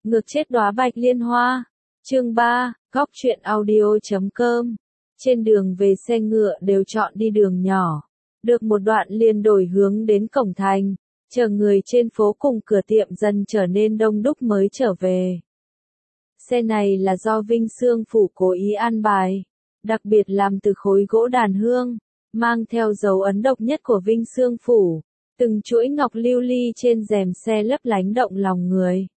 Ngược chết đóa bạch liên hoa. Chương 3, góc truyện audio.com. Trên đường về xe ngựa đều chọn đi đường nhỏ. Được một đoạn liền đổi hướng đến cổng thành, chờ người trên phố cùng cửa tiệm dần trở nên đông đúc mới trở về. Xe này là do Vinh Xương Phủ cố ý an bài, đặc biệt làm từ khối gỗ đàn hương, mang theo dấu ấn độc nhất của Vinh Xương Phủ, từng chuỗi ngọc lưu ly trên rèm xe lấp lánh động lòng người.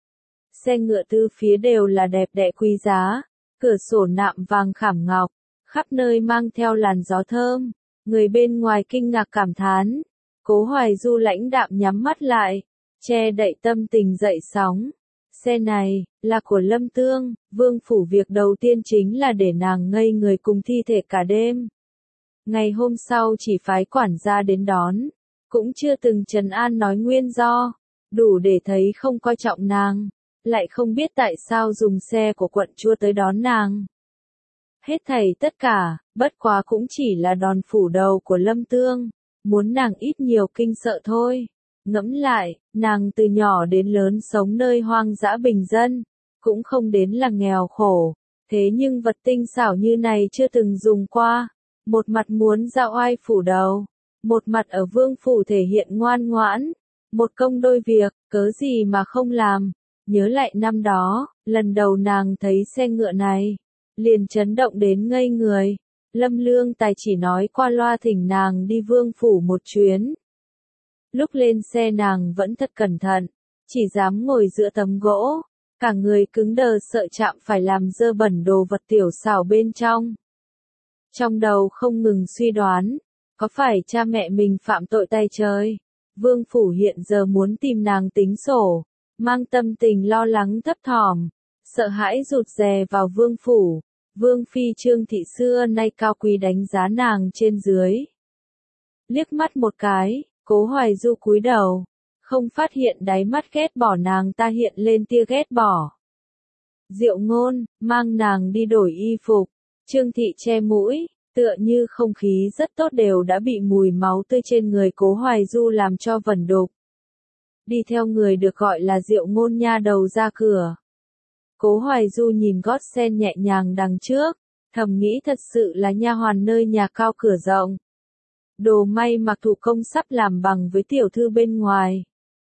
Xe ngựa từ phía đều là đẹp đẽ quý giá, cửa sổ nạm vàng khảm ngọc, khắp nơi mang theo làn gió thơm, người bên ngoài kinh ngạc cảm thán. Cố Hoài Du lãnh đạm nhắm mắt lại, che đậy tâm tình dậy sóng. Xe này, là của Lâm Tương, Vương Phủ việc đầu tiên chính là để nàng ngây người cùng thi thể cả đêm. Ngày hôm sau chỉ phái quản gia đến đón, cũng chưa từng trấn an nói nguyên do, đủ để thấy không coi trọng nàng, lại không biết tại sao dùng xe của quận chúa tới đón nàng. Hết thảy tất cả, bất quá cũng chỉ là đòn phủ đầu của Lâm Tương, muốn nàng ít nhiều kinh sợ thôi. Ngẫm lại, nàng từ nhỏ đến lớn sống nơi hoang dã bình dân, cũng không đến là nghèo khổ, thế nhưng vật tinh xảo như này chưa từng dùng qua. Một mặt muốn ra oai phủ đầu, một mặt ở Vương Phủ thể hiện ngoan ngoãn, một công đôi việc, cớ gì mà không làm. Nhớ lại năm đó, lần đầu nàng thấy xe ngựa này, liền chấn động đến ngây người. Lâm Lương Tài chỉ nói qua loa thỉnh nàng đi Vương Phủ một chuyến. Lúc lên xe nàng vẫn thật cẩn thận, chỉ dám ngồi giữa tấm gỗ, cả người cứng đờ sợ chạm phải làm dơ bẩn đồ vật tiểu xảo bên trong. Trong đầu không ngừng suy đoán, có phải cha mẹ mình phạm tội tay trời? Vương Phủ hiện giờ muốn tìm nàng tính sổ, mang tâm tình lo lắng thấp thỏm, sợ hãi rụt rè vào Vương Phủ. Vương Phi Trương Thị xưa nay cao quý đánh giá nàng trên dưới. Liếc mắt một cái, Cố Hoài Du cúi đầu, không phát hiện đáy mắt ghét bỏ nàng ta hiện lên tia ghét bỏ. Diệu Ngôn, mang nàng đi đổi y phục. Trương Thị che mũi, tựa như không khí rất tốt đều đã bị mùi máu tươi trên người Cố Hoài Du làm cho vẩn đục. Đi theo người được gọi là Diệu Ngôn nha đầu ra cửa. Cố Hoài Du nhìn gót sen nhẹ nhàng đằng trước, thầm nghĩ thật sự là nha hoàn nơi nhà cao cửa rộng. Đồ may mặc thủ công sắp làm bằng với tiểu thư bên ngoài.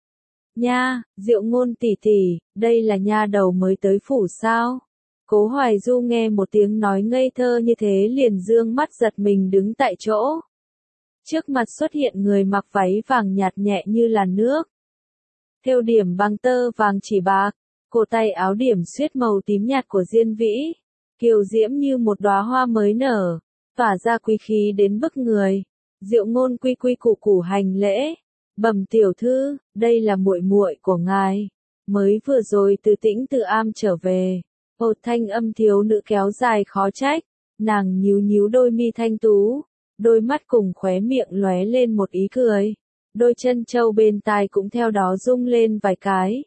Nha, Diệu Ngôn tỷ tỷ, đây là nha đầu mới tới phủ sao? Cố Hoài Du nghe một tiếng nói ngây thơ như thế liền dương mắt giật mình đứng tại chỗ. Trước mặt xuất hiện người mặc váy vàng nhạt nhẹ như làn nước. Thêu điểm bằng tơ vàng chỉ bạc, cổ tay áo điểm xuyết màu tím nhạt của Diên Vĩ, kiều diễm như một đóa hoa mới nở, tỏa ra quý khí đến bức người. Diệu Ngôn quy quy củ củ hành lễ, bẩm tiểu thư, đây là muội muội của ngài, mới vừa rồi từ Tĩnh Từ Am trở về. Một thanh âm thiếu nữ kéo dài khó trách, nàng nhíu nhíu đôi mi thanh tú, đôi mắt cùng khóe miệng lóe lên một ý cười, đôi chân châu bên tai cũng theo đó rung lên vài cái.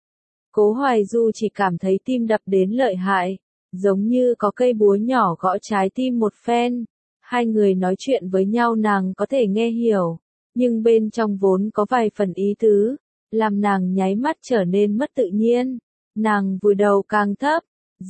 Cố Hoài Du chỉ cảm thấy tim đập đến lợi hại, giống như có cây búa nhỏ gõ trái tim một phen. Hai người nói chuyện với nhau nàng có thể nghe hiểu, nhưng bên trong vốn có vài phần ý tứ, làm nàng nháy mắt trở nên mất tự nhiên. Nàng vùi đầu càng thấp,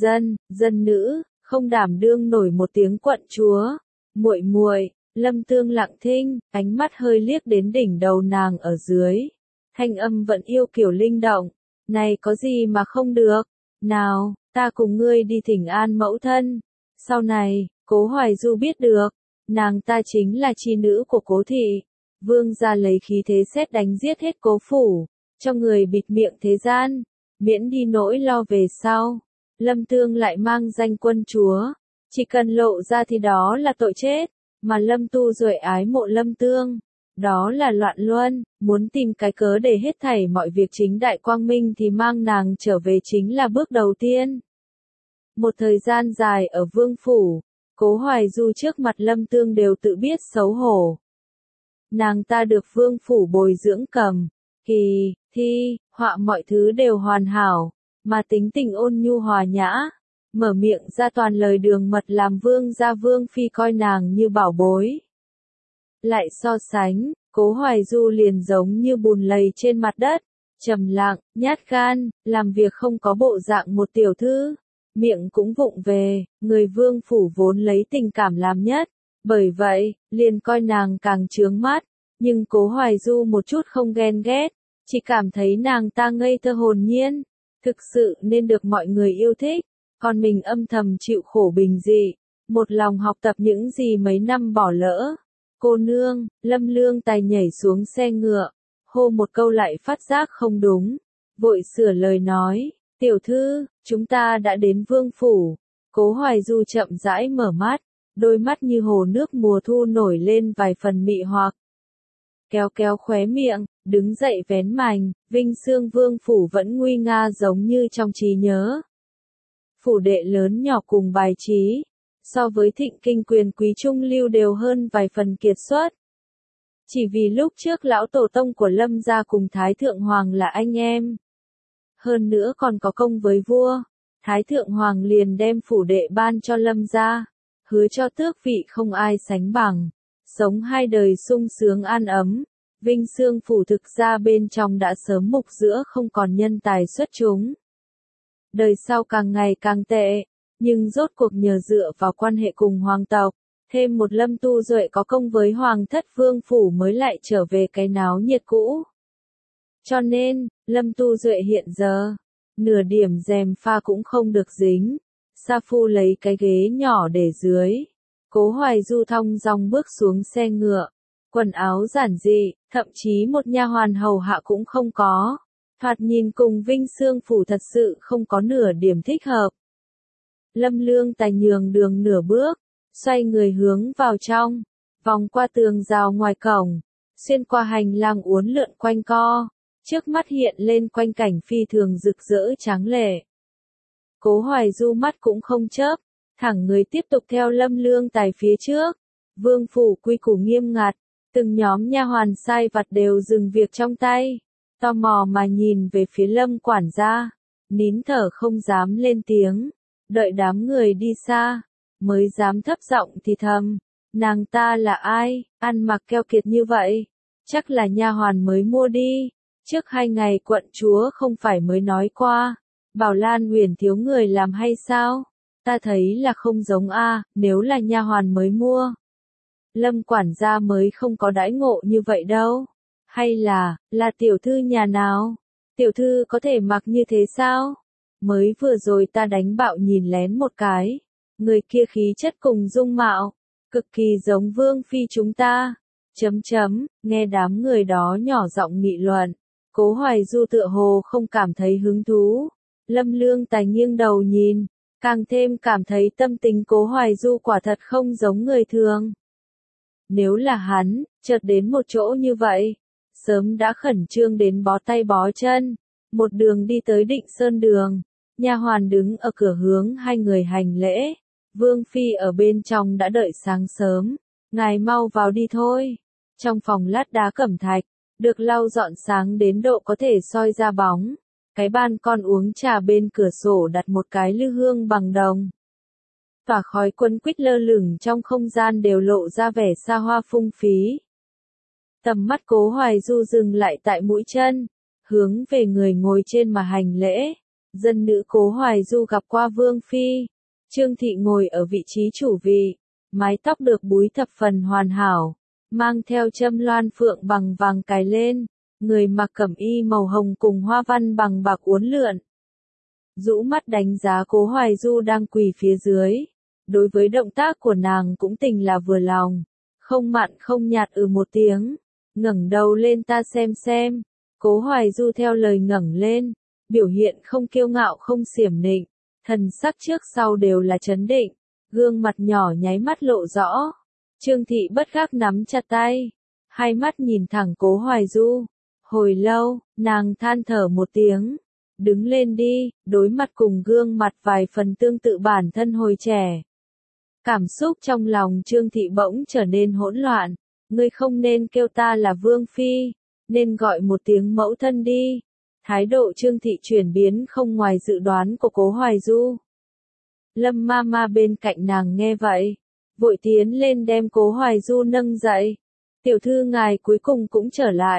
dân nữ, không đảm đương nổi một tiếng quận chúa. Muội muội, Lâm Tương lặng thinh, ánh mắt hơi liếc đến đỉnh đầu nàng ở dưới. Thanh âm vẫn yêu kiều linh động, này có gì mà không được, nào, ta cùng ngươi đi thỉnh an mẫu thân. Sau này, Cố Hoài Du biết được, nàng ta chính là chi nữ của Cố Thị. Vương gia lấy khí thế xét đánh giết hết Cố Phủ, cho người bịt miệng thế gian, miễn đi nỗi lo về sau. Lâm Tương lại mang danh quân chúa, chỉ cần lộ ra thì đó là tội chết, mà Lâm Tu Duệ ái mộ Lâm Tương, đó là loạn luân, muốn tìm cái cớ để hết thảy mọi việc chính đại quang minh thì mang nàng trở về chính là bước đầu tiên. Một thời gian dài ở Vương Phủ, Cố Hoài Du trước mặt Lâm Tương đều tự biết xấu hổ. Nàng ta được Vương Phủ bồi dưỡng cầm, thi, họa mọi thứ đều hoàn hảo, mà tính tình ôn nhu hòa nhã, mở miệng ra toàn lời đường mật làm Vương gia Vương Phi coi nàng như bảo bối. Lại so sánh, Cố Hoài Du liền giống như bùn lầy trên mặt đất, trầm lặng, nhát gan, làm việc không có bộ dạng một tiểu thư, miệng cũng vụng về, người vương phủ vốn lấy tình cảm làm nhất, bởi vậy, liền coi nàng càng chướng mắt, nhưng Cố Hoài Du một chút không ghen ghét, chỉ cảm thấy nàng ta ngây thơ hồn nhiên, thực sự nên được mọi người yêu thích, còn mình âm thầm chịu khổ bình dị, một lòng học tập những gì mấy năm bỏ lỡ. Cô nương, Lâm Lương Tài nhảy xuống xe ngựa, hô một câu lại phát giác không đúng, vội sửa lời nói, tiểu thư, chúng ta đã đến vương phủ. Cố Hoài Du chậm rãi mở mắt, đôi mắt như hồ nước mùa thu nổi lên vài phần mị hoặc. Kéo kéo khóe miệng, đứng dậy vén mành, Vinh Xương Vương phủ vẫn nguy nga giống như trong trí nhớ. Phủ đệ lớn nhỏ cùng bài trí, so với thịnh kinh quyền quý trung lưu đều hơn vài phần kiệt xuất. Chỉ vì lúc trước lão tổ tông của Lâm gia cùng Thái Thượng Hoàng là anh em. Hơn nữa còn có công với vua, Thái Thượng Hoàng liền đem phủ đệ ban cho Lâm gia, hứa cho tước vị không ai sánh bằng, sống hai đời sung sướng an ấm. Vinh Xương phủ thực ra bên trong đã sớm mục giữa không còn nhân tài xuất chúng. Đời sau càng ngày càng tệ, nhưng rốt cuộc nhờ dựa vào quan hệ cùng hoàng tộc, thêm một Lâm Tu Duệ có công với hoàng thất vương phủ mới lại trở về cái náo nhiệt cũ. Cho nên, Lâm Tu Duệ hiện giờ, nửa điểm rèm pha cũng không được dính. Sa Phu lấy cái ghế nhỏ để dưới. Cố Hoài Du thong dong bước xuống xe ngựa. Quần áo giản dị, thậm chí một nha hoàn hầu hạ cũng không có. Thoạt nhìn cùng Vinh Xương phủ thật sự không có nửa điểm thích hợp. Lâm Lương Tài nhường đường nửa bước, xoay người hướng vào trong, vòng qua tường rào ngoài cổng, xuyên qua hành lang uốn lượn quanh co, trước mắt hiện lên quanh cảnh phi thường rực rỡ tráng lệ. Cố Hoài Du mắt cũng không chớp, thẳng người tiếp tục theo Lâm Lương Tài phía trước. Vương phủ quy củ nghiêm ngặt, từng nhóm nha hoàn sai vặt đều dừng việc trong tay, tò mò mà nhìn về phía Lâm quản gia, nín thở không dám lên tiếng, đợi đám người đi xa, mới dám thấp giọng thì thầm, nàng ta là ai, ăn mặc keo kiệt như vậy, chắc là nha hoàn mới mua đi, trước 2 ngày quận chúa không phải mới nói qua, bảo Lan Uyển thiếu người làm hay sao, ta thấy là không giống a, nếu là nha hoàn mới mua. Lâm quản gia mới không có đãi ngộ như vậy đâu. Hay là tiểu thư nhà nào? Tiểu thư có thể mặc như thế sao? Mới vừa rồi ta đánh bạo nhìn lén một cái. Người kia khí chất cùng dung mạo, cực kỳ giống vương phi chúng ta. Nghe đám người đó nhỏ giọng nghị luận. Cố Hoài Du tựa hồ không cảm thấy hứng thú. Lâm Lương Tài nghiêng đầu nhìn, càng thêm cảm thấy tâm tình Cố Hoài Du quả thật không giống người thường. Nếu là hắn, chợt đến một chỗ như vậy, sớm đã khẩn trương đến bó tay bó chân, một đường đi tới Định Sơn đường, nha hoàn đứng ở cửa hướng hai người hành lễ, Vương phi ở bên trong đã đợi sáng sớm, ngài mau vào đi thôi. Trong phòng lát đá cẩm thạch, được lau dọn sáng đến độ có thể soi ra bóng, cái ban con uống trà bên cửa sổ đặt một cái lư hương bằng đồng. Tỏa khói quấn quýt lơ lửng trong không gian đều lộ ra vẻ xa hoa phung phí. Tầm mắt Cố Hoài Du dừng lại tại mũi chân, hướng về người ngồi trên mà hành lễ. Dân nữ Cố Hoài Du gặp qua Vương phi. Trương thị ngồi ở vị trí chủ vị, mái tóc được búi thập phần hoàn hảo, mang theo châm loan phượng bằng vàng cài lên, người mặc cẩm y màu hồng cùng hoa văn bằng bạc uốn lượn. Rũ mắt đánh giá Cố Hoài Du đang quỳ phía dưới. Đối với động tác của nàng cũng tình là vừa lòng, không mặn không nhạt một tiếng, ngẩng đầu lên ta xem. Cố Hoài Du theo lời ngẩng lên, biểu hiện không kiêu ngạo không xiểm nịnh, thần sắc trước sau đều là trấn định, gương mặt nhỏ nháy mắt lộ rõ. Trương thị bất giác nắm chặt tay, hai mắt nhìn thẳng Cố Hoài Du. Hồi lâu, nàng than thở một tiếng, đứng lên đi, đối mặt cùng gương mặt vài phần tương tự bản thân hồi trẻ. Cảm xúc trong lòng Trương thị bỗng trở nên hỗn loạn, ngươi không nên kêu ta là Vương phi, nên gọi một tiếng mẫu thân đi. Thái độ Trương thị chuyển biến không ngoài dự đoán của Cố Hoài Du. Lâm ma ma bên cạnh nàng nghe vậy, vội tiến lên đem Cố Hoài Du nâng dậy. Tiểu thư ngài cuối cùng cũng trở lại,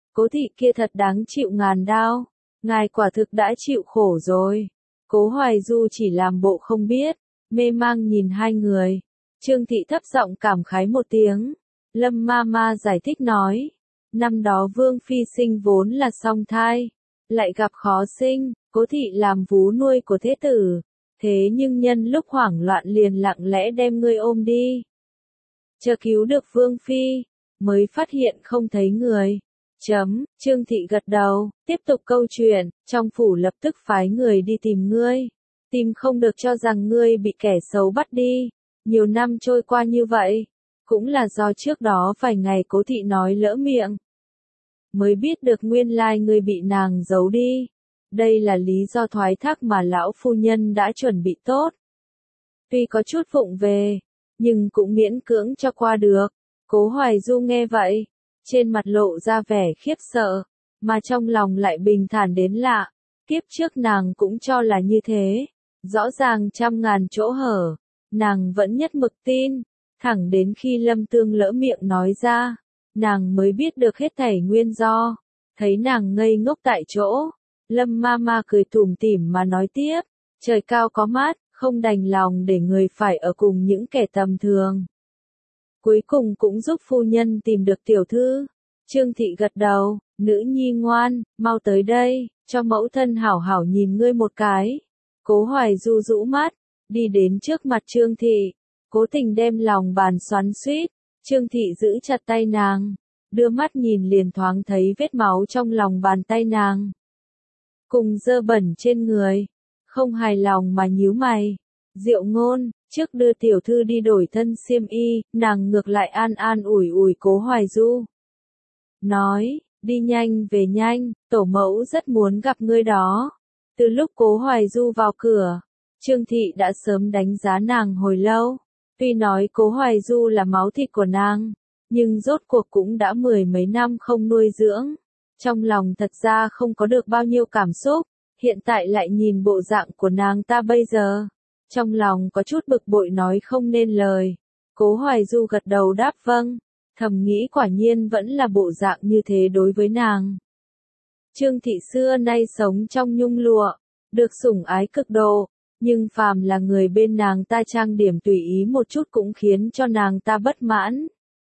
Cố thị kia thật đáng chịu ngàn đao, ngài quả thực đã chịu khổ rồi. Cố Hoài Du chỉ làm bộ không biết, mê mang nhìn hai người. Trương Thị thấp giọng cảm khái một tiếng. Lâm Mama giải thích nói, năm đó Vương Phi sinh vốn là song thai, lại gặp khó sinh, Cố Thị làm vú nuôi của thế tử. Thế nhưng nhân lúc hoảng loạn liền lặng lẽ đem ngươi ôm đi. Chờ cứu được Vương Phi, mới phát hiện không thấy người. Trương Thị gật đầu, tiếp tục câu chuyện, trong phủ lập tức phái người đi tìm ngươi. Tìm không được cho rằng ngươi bị kẻ xấu bắt đi. Nhiều năm trôi qua như vậy, cũng là do trước đó vài ngày Cố Thị nói lỡ miệng. Mới biết được nguyên lai ngươi bị nàng giấu đi. Đây là lý do thoái thác mà lão phu nhân đã chuẩn bị tốt. Tuy có chút vụng về, nhưng cũng miễn cưỡng cho qua được. Cố Hoài Du nghe vậy, trên mặt lộ ra vẻ khiếp sợ, mà trong lòng lại bình thản đến lạ. Kiếp trước nàng cũng cho là như thế, rõ ràng trăm ngàn chỗ hở, nàng vẫn nhất mực tin, thẳng đến khi Lâm Tương lỡ miệng nói ra, nàng mới biết được hết thảy nguyên do. Thấy nàng ngây ngốc tại chỗ, Lâm Mama cười tủm tỉm mà nói tiếp, trời cao có mát, không đành lòng để người phải ở cùng những kẻ tầm thường. Cuối cùng cũng giúp phu nhân tìm được tiểu thư. Trương Thị gật đầu, nữ nhi ngoan, mau tới đây, cho mẫu thân hảo hảo nhìn ngươi một cái. Cố Hoài Du rũ mắt, đi đến trước mặt Trương Thị, cố tình đem lòng bàn xoắn xuýt. Trương Thị giữ chặt tay nàng, đưa mắt nhìn liền thoáng thấy vết máu trong lòng bàn tay nàng. Cùng dơ bẩn trên người, không hài lòng mà nhíu mày. Diệu Ngôn, trước đưa tiểu thư đi đổi thân xiêm y, nàng ngược lại an ủi Cố Hoài Du. Nói, đi nhanh về nhanh, tổ mẫu rất muốn gặp ngươi đó. Từ lúc Cố Hoài Du vào cửa, Trương Thị đã sớm đánh giá nàng hồi lâu. Tuy nói Cố Hoài Du là máu thịt của nàng, nhưng rốt cuộc cũng đã mười mấy năm không nuôi dưỡng. Trong lòng thật ra không có được bao nhiêu cảm xúc, hiện tại lại nhìn bộ dạng của nàng ta bây giờ. Trong lòng có chút bực bội nói không nên lời. Cố Hoài Du gật đầu đáp vâng, thầm nghĩ quả nhiên vẫn là bộ dạng như thế đối với nàng. Trương Thị xưa nay sống trong nhung lụa, được sủng ái cực độ, nhưng phàm là người bên nàng ta trang điểm tùy ý một chút cũng khiến cho nàng ta bất mãn.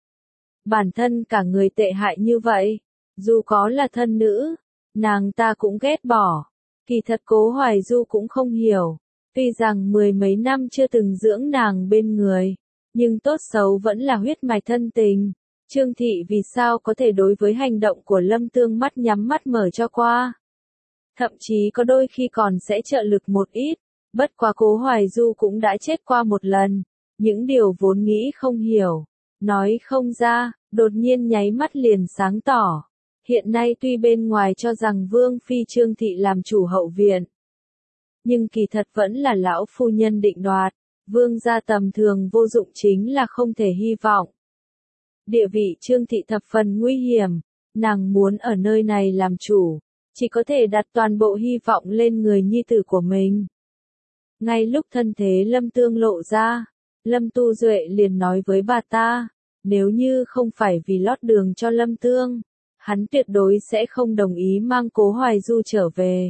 Bản thân cả người tệ hại như vậy, dù có là thân nữ, nàng ta cũng ghét bỏ. Kỳ thật Cố Hoài Du cũng không hiểu, tuy rằng mười mấy năm chưa từng dưỡng nàng bên người, nhưng tốt xấu vẫn là huyết mạch thân tình. Trương Thị vì sao có thể đối với hành động của Lâm Tương mắt nhắm mắt mở cho qua. Thậm chí có đôi khi còn sẽ trợ lực một ít, bất quá Cố Hoài Du cũng đã chết qua một lần. Những điều vốn nghĩ không hiểu, nói không ra, đột nhiên nháy mắt liền sáng tỏ. Hiện nay tuy bên ngoài cho rằng Vương Phi Trương Thị làm chủ hậu viện, nhưng kỳ thật vẫn là lão phu nhân định đoạt. Vương gia tầm thường vô dụng chính là không thể hy vọng. Địa vị Trương Thị thập phần nguy hiểm, nàng muốn ở nơi này làm chủ, chỉ có thể đặt toàn bộ hy vọng lên người nhi tử của mình. Ngay lúc thân thế Lâm Tương lộ ra, Lâm Tu Duệ liền nói với bà ta, nếu như không phải vì lót đường cho Lâm Tương, hắn tuyệt đối sẽ không đồng ý mang Cố Hoài Du trở về.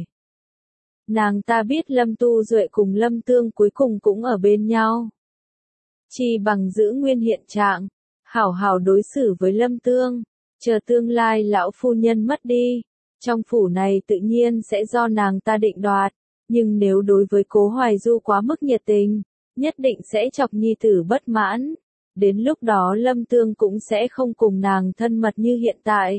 Nàng ta biết Lâm Tu Duệ cùng Lâm Tương cuối cùng cũng ở bên nhau. Chỉ bằng giữ nguyên hiện trạng, hảo hảo đối xử với Lâm Tương, chờ tương lai lão phu nhân mất đi, trong phủ này tự nhiên sẽ do nàng ta định đoạt, nhưng nếu đối với Cố Hoài Du quá mức nhiệt tình, nhất định sẽ chọc nhi tử bất mãn, đến lúc đó Lâm Tương cũng sẽ không cùng nàng thân mật như hiện tại.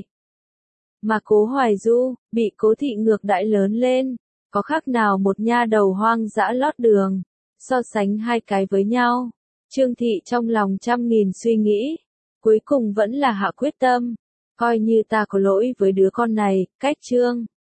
Mà Cố Hoài Du, bị Cố Thị ngược đãi lớn lên, có khác nào một nha đầu hoang dã lót đường, so sánh hai cái với nhau. Trương Thị trong lòng trăm nghìn suy nghĩ, cuối cùng vẫn là hạ quyết tâm, coi như ta có lỗi với đứa con này, cách Trương